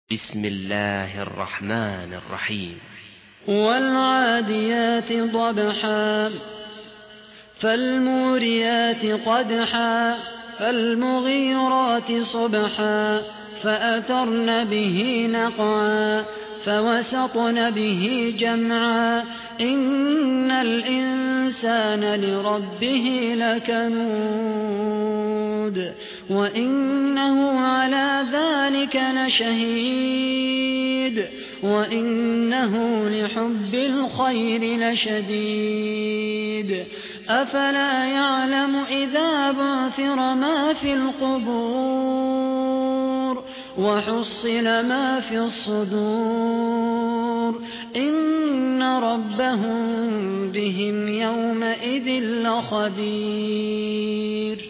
بسم الله الرحمن الرحيم. والعاديات ضبحا فالموريات قدحا فالمغيرات صبحا فأثرن به نقعا فوسطن به جمعا إن الإنسان لربه لكنود وإنه على ذلك لشهيد وإنه لحب الخير لشديد أفلا يعلم إذا بعثر ما في القبور وحصل ما في الصدور إن ربهم بهم يومئذ لخبير.